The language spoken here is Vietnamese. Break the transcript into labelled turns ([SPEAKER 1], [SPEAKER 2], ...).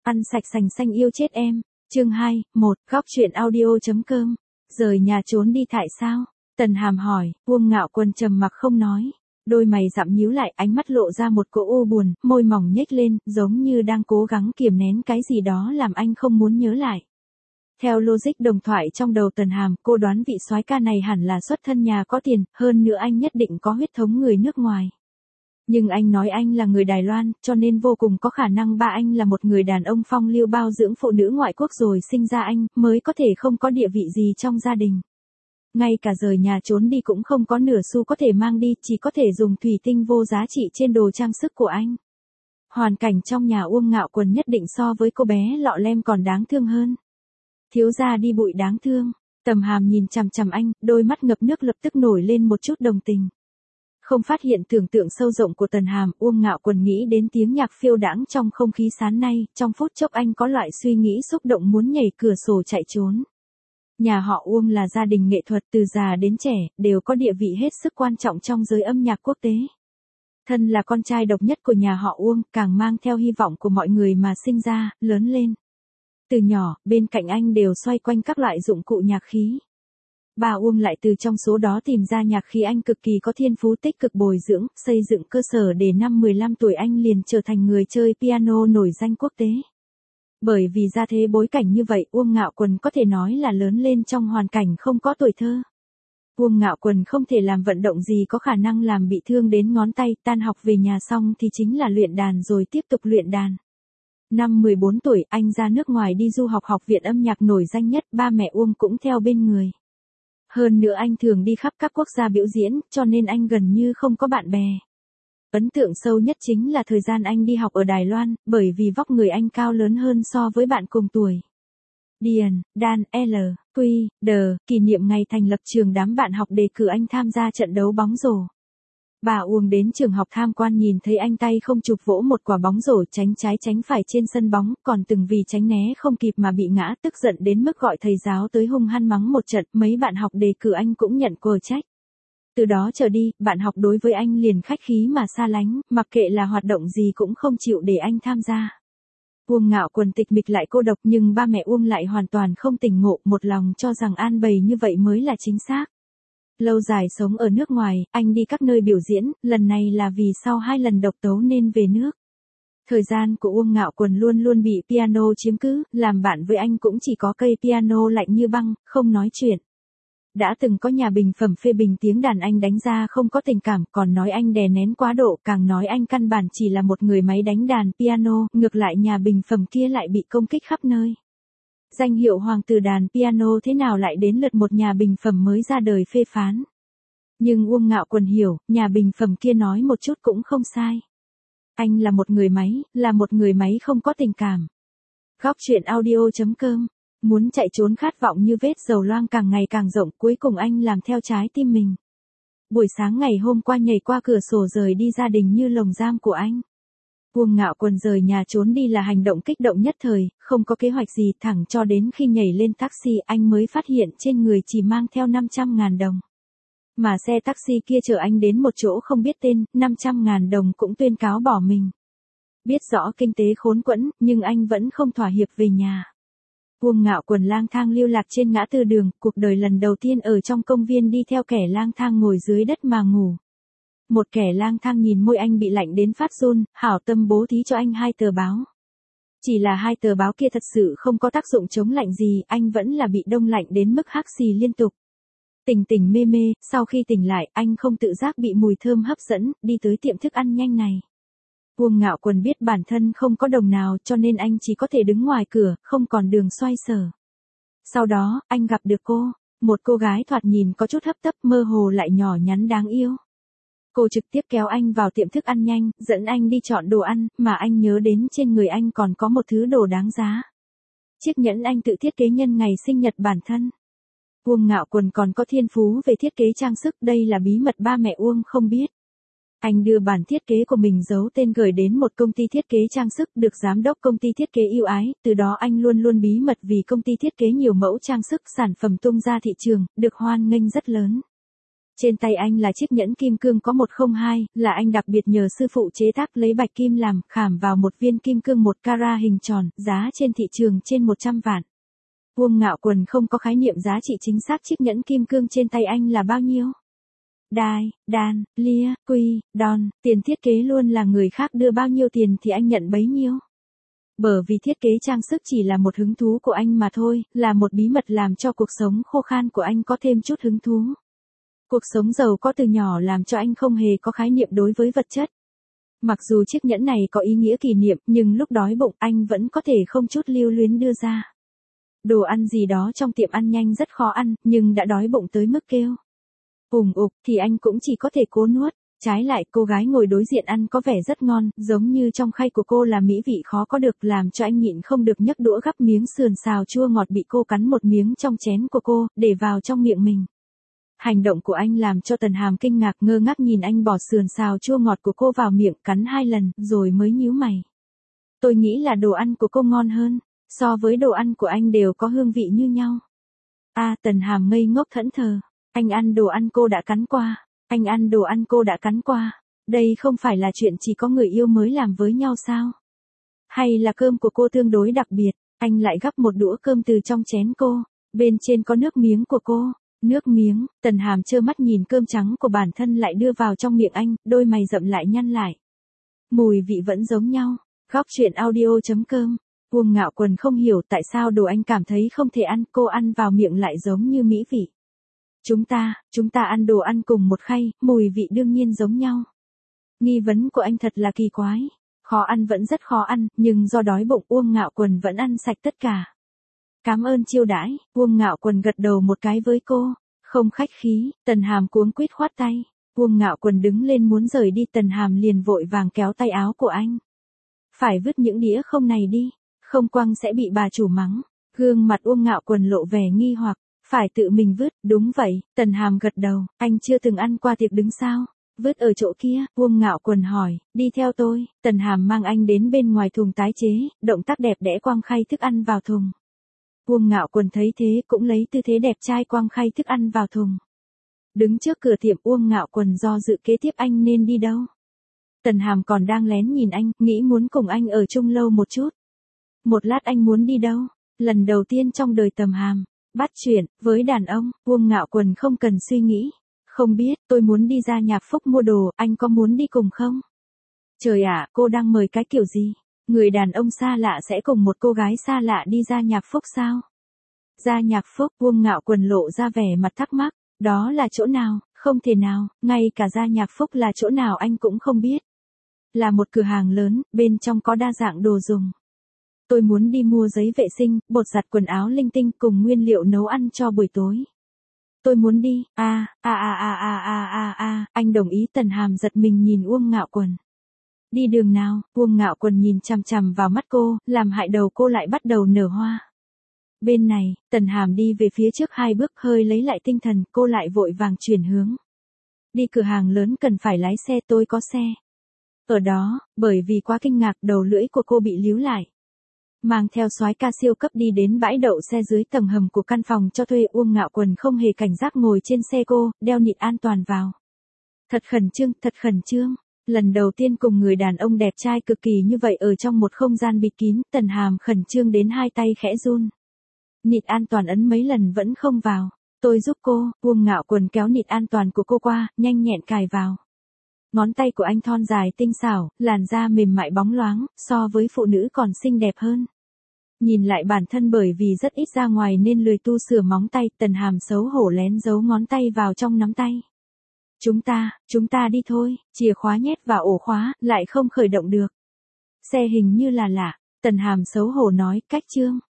[SPEAKER 1] Ăn sạch sành xanh yêu chết em. Chương 2, 1, góc truyện audio.com. Rời nhà trốn đi tại sao? Tần Hàm hỏi, Uông Ngạo Quân trầm mặc không nói. Đôi mày dặm nhíu lại, ánh mắt lộ ra một cỗ u buồn, môi mỏng nhếch lên, giống như đang cố gắng kiềm nén cái gì đó làm anh không muốn nhớ lại. Theo logic đồng thoại trong đầu Tần Hàm, cô đoán vị soái ca này hẳn là xuất thân nhà có tiền, hơn nữa anh nhất định có huyết thống người nước ngoài. Nhưng anh nói anh là người Đài Loan, cho nên vô cùng có khả năng ba anh là một người đàn ông phong lưu bao dưỡng phụ nữ ngoại quốc rồi sinh ra anh, mới có thể không có địa vị gì trong gia đình. Ngay cả rời nhà trốn đi cũng không có nửa xu có thể mang đi, chỉ có thể dùng thủy tinh vô giá trị trên đồ trang sức của anh. Hoàn cảnh trong nhà Uông Ngạo Quân nhất định so với cô bé lọ lem còn đáng thương hơn. Thiếu gia đi bụi đáng thương. Tầm Hàm nhìn chằm chằm anh, đôi mắt ngập nước lập tức nổi lên một chút đồng tình. Không phát hiện tưởng tượng sâu rộng của Tần Hàm, Uông Ngạo Quân nghĩ đến tiếng nhạc phiêu đãng trong không khí sáng nay, trong phút chốc anh có loại suy nghĩ xúc động muốn nhảy cửa sổ chạy trốn. Nhà họ Uông là gia đình nghệ thuật từ già đến trẻ, đều có địa vị hết sức quan trọng trong giới âm nhạc quốc tế. Thân là con trai độc nhất của nhà họ Uông, càng mang theo hy vọng của mọi người mà sinh ra, lớn lên. Từ nhỏ, bên cạnh anh đều xoay quanh các loại dụng cụ nhạc khí. Bà Uông lại từ trong số đó tìm ra nhạc khí anh cực kỳ có thiên phú, tích cực bồi dưỡng, xây dựng cơ sở để năm 15 tuổi anh liền trở thành người chơi piano nổi danh quốc tế. Bởi vì ra thế bối cảnh như vậy, Uông Ngạo Quân có thể nói là lớn lên trong hoàn cảnh không có tuổi thơ. Uông Ngạo Quân không thể làm vận động gì có khả năng làm bị thương đến ngón tay, tan học về nhà xong thì chính là luyện đàn rồi tiếp tục luyện đàn. Năm 14 tuổi, anh ra nước ngoài đi du học học viện âm nhạc nổi danh nhất, ba mẹ Uông cũng theo bên người. Hơn nữa anh thường đi khắp các quốc gia biểu diễn, cho nên anh gần như không có bạn bè. Ấn tượng sâu nhất chính là thời gian anh đi học ở Đài Loan, bởi vì vóc người anh cao lớn hơn so với bạn cùng tuổi. Điền, Dan, L, Quy, D, kỷ niệm ngày thành lập trường, đám bạn học đề cử anh tham gia trận đấu bóng rổ. Bà Uông đến trường học tham quan nhìn thấy anh tay không chụp vỗ một quả bóng rổ tránh trái tránh phải trên sân bóng, còn từng vì tránh né không kịp mà bị ngã, tức giận đến mức gọi thầy giáo tới hung hăng mắng một trận, mấy bạn học đề cử anh cũng nhận quở trách. Từ đó trở đi, bạn học đối với anh liền khách khí mà xa lánh, mặc kệ là hoạt động gì cũng không chịu để anh tham gia. Uông Ngạo Quân tịch mịch lại cô độc, nhưng ba mẹ Uông lại hoàn toàn không tỉnh ngộ, một lòng cho rằng an bày như vậy mới là chính xác. Lâu dài sống ở nước ngoài, anh đi các nơi biểu diễn, lần này là vì sau 2 lần độc tấu nên về nước. Thời gian của Uông Ngạo Quân luôn luôn bị piano chiếm cứ, làm bạn với anh cũng chỉ có cây piano lạnh như băng, không nói chuyện. Đã từng có nhà bình phẩm phê bình tiếng đàn anh đánh ra không có tình cảm, còn nói anh đè nén quá độ, càng nói anh căn bản chỉ là một người máy đánh đàn piano, ngược lại nhà bình phẩm kia lại bị công kích khắp nơi. Danh hiệu hoàng tử đàn piano thế nào lại đến lượt một nhà bình phẩm mới ra đời phê phán. Nhưng Uông Ngạo Quân hiểu, nhà bình phẩm kia nói một chút cũng không sai. Anh là một người máy không có tình cảm. Góc truyện audio.com. Muốn chạy trốn khát vọng như vết dầu loang càng ngày càng rộng, cuối cùng anh làm theo trái tim mình. Buổi sáng ngày hôm qua nhảy qua cửa sổ rời đi gia đình như lồng giam của anh. Uông Ngạo Quân rời nhà trốn đi là hành động kích động nhất thời, không có kế hoạch gì, thẳng cho đến khi nhảy lên taxi anh mới phát hiện trên người chỉ mang theo 500.000 đồng. Mà xe taxi kia chở anh đến một chỗ không biết tên, 500.000 đồng cũng tuyên cáo bỏ mình. Biết rõ kinh tế khốn quẫn, nhưng anh vẫn không thỏa hiệp về nhà. Uông Ngạo Quân lang thang lưu lạc trên ngã tư đường, cuộc đời lần đầu tiên ở trong công viên đi theo kẻ lang thang ngồi dưới đất mà ngủ. Một kẻ lang thang nhìn môi anh bị lạnh đến phát run, hảo tâm bố thí cho anh 2 tờ báo. Chỉ là 2 tờ báo kia thật sự không có tác dụng chống lạnh gì, anh vẫn là bị đông lạnh đến mức hắt xì liên tục. Tỉnh tỉnh mê mê, sau khi tỉnh lại, anh không tự giác bị mùi thơm hấp dẫn, đi tới tiệm thức ăn nhanh này. Uông Ngạo Quân biết bản thân không có đồng nào cho nên anh chỉ có thể đứng ngoài cửa, không còn đường xoay sở. Sau đó, anh gặp được một cô gái thoạt nhìn có chút hấp tấp, mơ hồ lại nhỏ nhắn đáng yêu. Cô trực tiếp kéo anh vào tiệm thức ăn nhanh, dẫn anh đi chọn đồ ăn, mà anh nhớ đến trên người anh còn có một thứ đồ đáng giá. Chiếc nhẫn anh tự thiết kế nhân ngày sinh nhật bản thân. Uông Ngạo Quân còn có thiên phú về thiết kế trang sức, đây là bí mật ba mẹ Uông không biết. Anh đưa bản thiết kế của mình giấu tên gửi đến một công ty thiết kế trang sức, được giám đốc công ty thiết kế ưu ái, từ đó anh luôn luôn bí mật vì công ty thiết kế nhiều mẫu trang sức sản phẩm tung ra thị trường, được hoan nghênh rất lớn. Trên tay anh là chiếc nhẫn kim cương có 102, là anh đặc biệt nhờ sư phụ chế tác lấy bạch kim làm, khảm vào một viên kim cương 1 carat hình tròn, giá trên thị trường trên 100 vạn. Uông Ngạo Quần không có khái niệm giá trị chính xác chiếc nhẫn kim cương trên tay anh là bao nhiêu. Đai, đan, lia, quy, đòn, tiền thiết kế luôn là người khác đưa bao nhiêu tiền thì anh nhận bấy nhiêu. Bởi vì thiết kế trang sức chỉ là một hứng thú của anh mà thôi, là một bí mật làm cho cuộc sống khô khan của anh có thêm chút hứng thú. Cuộc sống giàu có từ nhỏ làm cho anh không hề có khái niệm đối với vật chất. Mặc dù chiếc nhẫn này có ý nghĩa kỷ niệm, nhưng lúc đói bụng anh vẫn có thể không chút lưu luyến đưa ra. Đồ ăn gì đó trong tiệm ăn nhanh rất khó ăn, nhưng đã đói bụng tới mức kêu ục thì anh cũng chỉ có thể cố nuốt. Trái lại cô gái ngồi đối diện ăn có vẻ rất ngon, giống như trong khay của cô là mỹ vị khó có được, làm cho anh nhịn không được nhấc đũa gắp miếng sườn xào chua ngọt bị cô cắn một miếng trong chén của cô, để vào trong miệng mình. Hành động của anh làm cho Tần Hàm kinh ngạc ngơ ngác nhìn anh bỏ sườn xào chua ngọt của cô vào miệng cắn 2 lần, rồi mới nhíu mày. Tôi nghĩ là đồ ăn của cô ngon hơn, so với đồ ăn của anh đều có hương vị như nhau. Tần Hàm ngây ngốc thẫn thờ, anh ăn đồ ăn cô đã cắn qua. Anh ăn đồ ăn cô đã cắn qua. Đây không phải là chuyện chỉ có người yêu mới làm với nhau sao? Hay là cơm của cô tương đối đặc biệt? Anh lại gắp một đũa cơm từ trong chén cô. Bên trên có nước miếng của cô. Nước miếng, Tần Hàm trơ mắt nhìn cơm trắng của bản thân lại đưa vào trong miệng anh, đôi mày rậm lại nhăn lại. Mùi vị vẫn giống nhau. Góc chuyện audio.com. Uông Ngạo Quần không hiểu tại sao đồ anh cảm thấy không thể ăn, cô ăn vào miệng lại giống như mỹ vị. Chúng ta ăn đồ ăn cùng một khay, mùi vị đương nhiên giống nhau. Nghi vấn của anh thật là kỳ quái. Khó ăn vẫn rất khó ăn, nhưng do đói bụng Uông Ngạo Quần vẫn ăn sạch tất cả. Cảm ơn chiêu đãi, Uông Ngạo Quần gật đầu một cái với cô. Không khách khí, Tần Hàm cuống quýt khoát tay. Uông Ngạo Quần đứng lên muốn rời đi, Tần Hàm liền vội vàng kéo tay áo của anh. Phải vứt những đĩa không này đi, không quăng sẽ bị bà chủ mắng. Gương mặt Uông Ngạo Quần lộ vẻ nghi hoặc. Phải tự mình vứt, đúng vậy, Tần Hàm gật đầu, anh chưa từng ăn qua tiệc đứng sao? Vứt ở chỗ kia, Uông Ngạo Quần hỏi, đi theo tôi, Tần Hàm mang anh đến bên ngoài thùng tái chế, động tác đẹp đẽ quăng khay thức ăn vào thùng. Uông Ngạo Quần thấy thế cũng lấy tư thế đẹp trai quăng khay thức ăn vào thùng. Đứng trước cửa tiệm Uông Ngạo Quần do dự kế tiếp anh nên đi đâu. Tần Hàm còn đang lén nhìn anh, nghĩ muốn cùng anh ở chung lâu một chút. Một lát anh muốn đi đâu? Lần đầu tiên trong đời Tần Hàm bắt chuyện với đàn ông, Uông Ngạo Quần không cần suy nghĩ. Không biết, tôi muốn đi ra Nhạc Phúc mua đồ, anh có muốn đi cùng không? Trời ạ, cô đang mời cái kiểu gì? Người đàn ông xa lạ sẽ cùng một cô gái xa lạ đi ra Nhạc Phúc sao? Ra Nhạc Phúc, Uông Ngạo Quần lộ ra vẻ mặt thắc mắc. Đó là chỗ nào? Không thể nào, ngay cả ra Nhạc Phúc là chỗ nào anh cũng không biết. Là một cửa hàng lớn, bên trong có đa dạng đồ dùng. Tôi muốn đi mua giấy vệ sinh, bột giặt quần áo linh tinh cùng nguyên liệu nấu ăn cho buổi tối. Tôi muốn đi, anh đồng ý. Tần Hàm giật mình nhìn Uông Ngạo Quần. Đi đường nào? Uông Ngạo Quần nhìn chằm chằm vào mắt cô, làm hại đầu cô lại bắt đầu nở hoa. Bên này, Tần Hàm đi về phía trước 2 bước hơi lấy lại tinh thần, cô lại vội vàng chuyển hướng. Đi cửa hàng lớn cần phải lái xe, tôi có xe. Ở đó, bởi vì quá kinh ngạc đầu lưỡi của cô bị líu lại. Mang theo soái ca siêu cấp đi đến bãi đậu xe dưới tầng hầm của căn phòng cho thuê. Uông Ngạo Quần không hề cảnh giác ngồi trên xe cô, đeo nịt an toàn vào. Thật khẩn trương. Lần đầu tiên cùng người đàn ông đẹp trai cực kỳ như vậy ở trong một không gian bịt kín, Tần Hàm khẩn trương đến 2 tay khẽ run. Nịt an toàn ấn mấy lần vẫn không vào. Tôi giúp cô, Uông Ngạo Quần kéo nịt an toàn của cô qua, nhanh nhẹn cài vào. Ngón tay của anh thon dài tinh xảo, làn da mềm mại bóng loáng, so với phụ nữ còn xinh đẹp hơn. Nhìn lại bản thân bởi vì rất ít ra ngoài nên lười tu sửa móng tay, Tần Hàm xấu hổ lén giấu ngón tay vào trong nắm tay. Chúng ta đi thôi, chìa khóa nhét vào ổ khóa, lại không khởi động được. Xe hình như là lạ, Tần Hàm xấu hổ nói, cách chương.